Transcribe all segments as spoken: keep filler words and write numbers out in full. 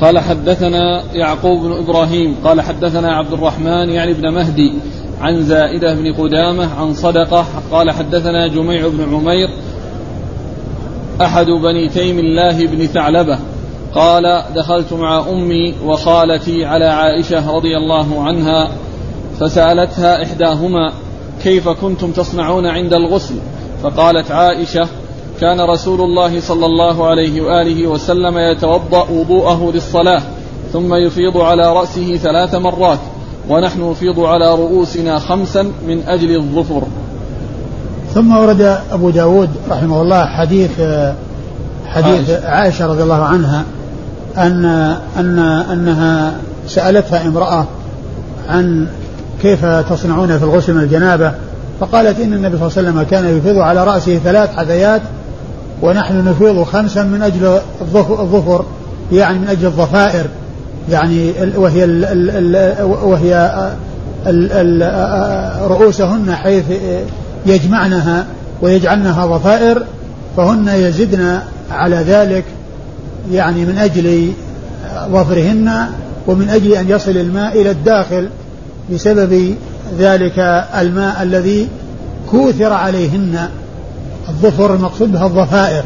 قال حدثنا يعقوب بن إبراهيم قال حدثنا عبد الرحمن يعني بن مهدي عن زائدة بن قدامة عن صدقة قال حدثنا جميع بن عمير أحد بني تيم الله بن ثعلبة قال دخلت مع أمي وخالتي على عائشة رضي الله عنها فسألتها إحداهما كيف كنتم تصنعون عند الغسل؟ فقالت عائشة كان رسول الله صلى الله عليه وآله وسلم يتوضأ وضوءه للصلاة ثم يفيض على رأسه ثلاث مرات ونحن نفيض على رؤوسنا خمسا من أجل الظفر. ثم ورد أبو داود رحمه الله حديث حديث عائشة, عائشة رضي الله عنها أن أن أنها سألتها امرأة عن كيف تصنعون في الغسل من الجنابة، فقالت إن النبي صلى الله عليه وسلم كان يفيض على رأسه ثلاث حثيات ونحن نفيض خمسا من أجل الظفر، يعني من أجل الضفائر، يعني وهي ال ال ال وهي ال ال رؤوسهن حيث يجمعنها ويجعلنها ضفائر، فهن يزدن على ذلك يعني من أجل ظفرهن ومن أجل أن يصل الماء إلى الداخل بسبب ذلك الماء الذي كوثر عليهن. الظفر المقصود بها الضفائر،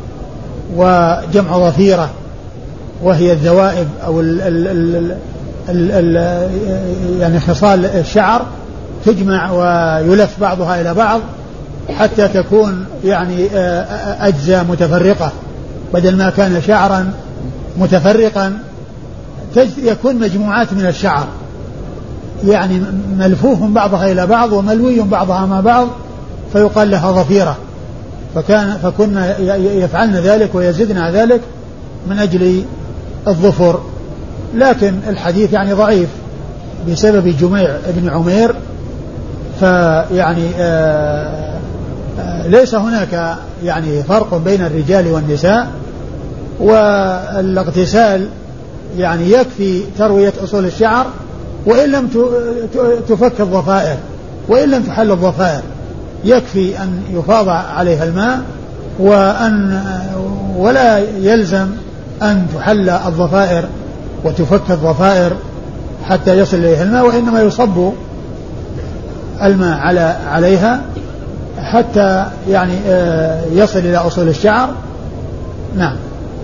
وجمع ظفيرة وهي الذوائب أو ال ال ال ال ال يعني خصال الشعر تجمع ويلف بعضها إلى بعض حتى تكون يعني أجزاء متفرقة، بدل ما كان شعرا متفرقا يكون مجموعات من الشعر يعني ملفوف بعضها إلى بعض وملوي بعضها مع بعض فيقال لها ظفيرة. فكان فكنا يفعلن ذلك ويزدن على ذلك من أجل الظفر. لكن الحديث يعني ضعيف بسبب جميع ابن عمير، فيعني آآ آآ ليس هناك يعني فرق بين الرجال والنساء، والاغتسال يعني يكفي تروية أصول الشعر وإن لم تفك الضفائر وإن لم تحل الضفائر، يكفي أن يفاض عليها الماء وأن ولا يلزم أن تحل الضفائر وتفك الضفائر حتى يصل إليها الماء، وإنما يصب الماء على عليها حتى يعني يصل إلى أصول الشعر. نعم.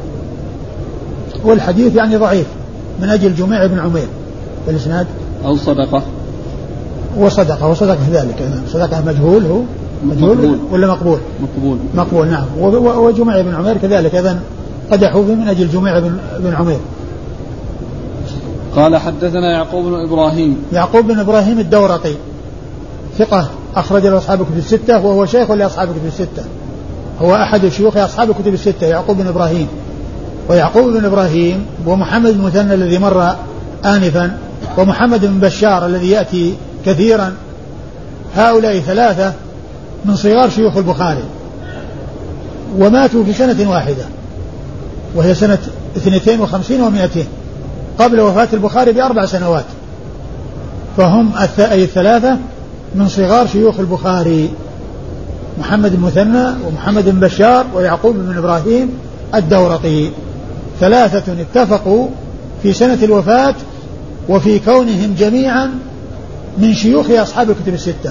والحديث يعني ضعيف من أجل جميع ابن عمير بالإسناد. أو صدقة وصدقة وصدقة ذلك صدقة مجهول هو مجهول مقبول. ولا مقبول مقبول مقبول نعم. وجميع ابن عمير كذلك إذن قدحوا به من أجل جميع ابن عمير. قال حدثنا يعقوب بن إبراهيم يعقوب بن إبراهيم الدورقي ثقة أخرج له أصحاب الكتب الستة، وهو شيخ لأصحاب الكتب الستة، هو أحد شيوخ أصحاب الكتب الستة يعقوب بن إبراهيم. ويعقوب بن إبراهيم ومحمد المثنى الذي مر آنفا ومحمد بن بشار الذي يأتي كثيرا، هؤلاء ثلاثة من صغار شيوخ البخاري وماتوا في سنة واحدة وهي سنة اثنتين وخمسين ومائتين قبل وفاة البخاري بأربع سنوات، فهم أي الثلاثة من صغار شيوخ البخاري، محمد المثنى ومحمد بن بشار ويعقوب بن إبراهيم الدورقي، ثلاثة اتفقوا في سنة الوفاة وفي كونهم جميعا من شيوخ أصحاب الكتب الستة.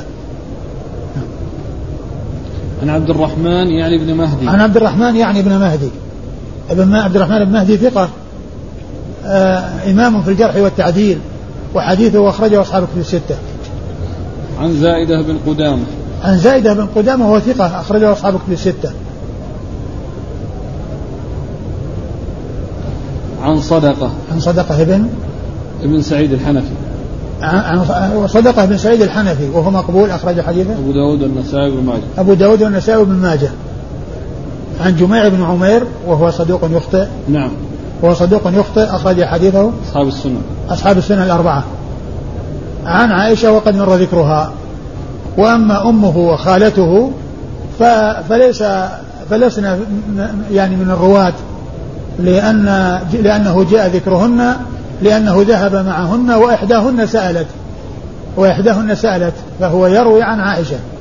عن عبد الرحمن يعني ابن مهدي عن عبد الرحمن يعني ابن مهدي ابن عبد الرحمن بن مهدي ثقة آه إمام في الجرح والتعديل، وحديثه أخرجه أصحاب الكتب الستة. عن زائدة بن قدامة عن زائدة بن قدامة وهو ثقة أخرجه أصحاب الكتب الستة. عن صدقة عن صدقة ابن ابن سعيد الحنفي عن صدقة بن سعيد الحنفي وهو مقبول أخرج حديثه أبو داود والنسائي بن ماجه أبو داود والنسائي بن ماجه. عن جميع بن عمير وهو صدوق يخطئ. نعم وهو صدوق يخطئ أخرج حديثه أصحاب السنة أصحاب السنة الأربعة. عن عائشة وقد مر ذكرها. وأما أمه وخالته فليس فلسنا يعني من الرواة، لأن لأنه جاء ذكرهن لأنه ذهب معهن وإحداهن سألت وإحداهن سألت فهو يروي عن عائشة